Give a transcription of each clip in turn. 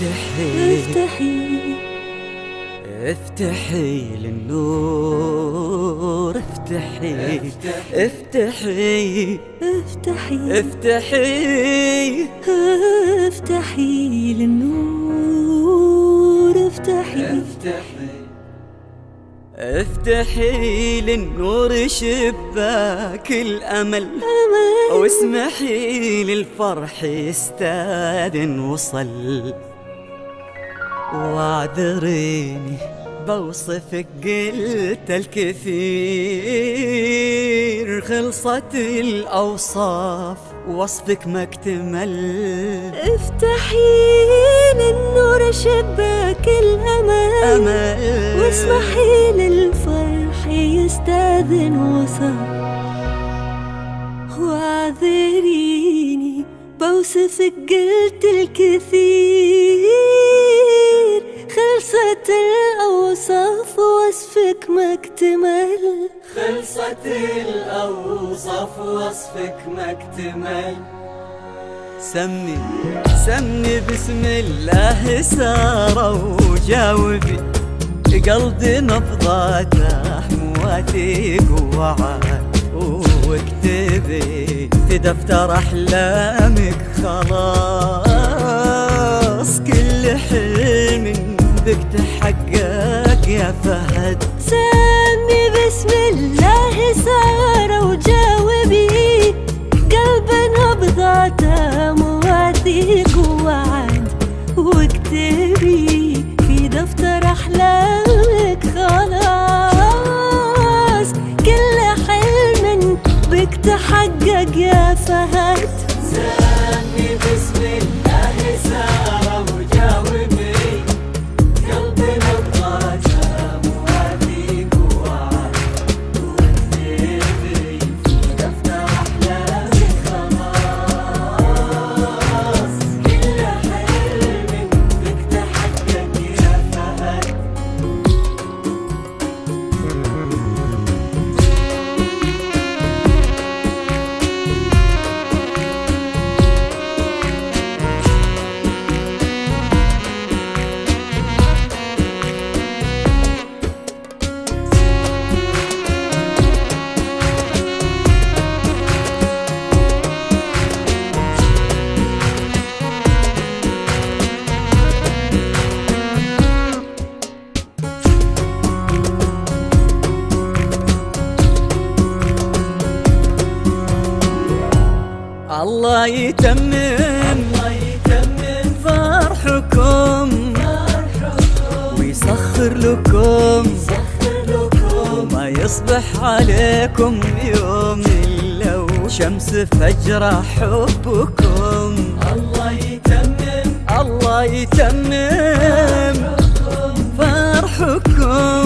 افتحي للنور، افتحي افتحي افتحي افتحي افتحي للنور، افتحي افتحي للنور شباك الأمل، واسمحي للفرح يستاذن وصل. واعذريني بوصفك قلت الكثير، خلصت الأوصاف وصفك ما اكتمل. افتحي للنور شباك الأمل، واسمحي للفرح يستاذن وصل. واعذريني بوصفك قلت الكثير، خلصت الأوصاف وصفك ما اكتمل. خلصت الأوصاف وصفك ما اكتمل. سمي بسم الله سارة وجاوبي، قلبي نبضاته مواثيق ووعد. واكتبي في دفتر أحلامك خلاص، كل حلم بك تحقق يا فهد. سمي بسم الله سارة وجاوبي، قلب نبضاته مواثيق ووعد. واكتبي في دفتر أحلامك خلاص، كل حلم بك تحقق يا فهد. سمي بسم الله سارة وجاوبي، قلبي نبضاته مواثيق ووعد. واكتبي في دفتر أحلامك خلاص، كل حلم بك تحقق يا فهد. الله يتمم فرحكم، ويسخر لكم ما يصبح عليكم يوم إلا وشمس فجر حبكم. الله يتمم فرحكم،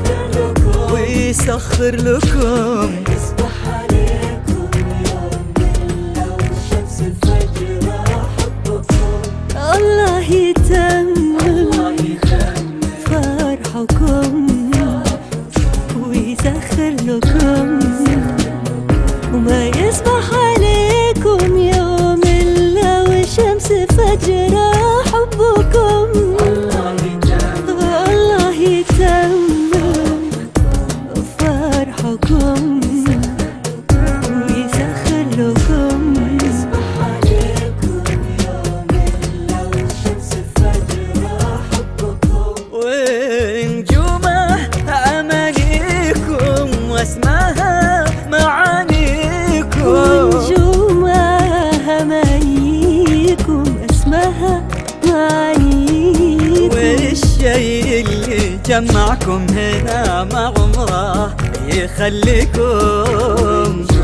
ويسخر لكم الله يتمم فرحكم، ويسخر لكم وما يصبح عليكم يوم إلا والشمس فجر حبكم. الله يتمم فرحكم، ويسخر لكم واسمها معانيكم، ونجومها أمانيكم، اسمها معانيكم. والشيء اللي جمعكم هنا ما عمره يخليكم.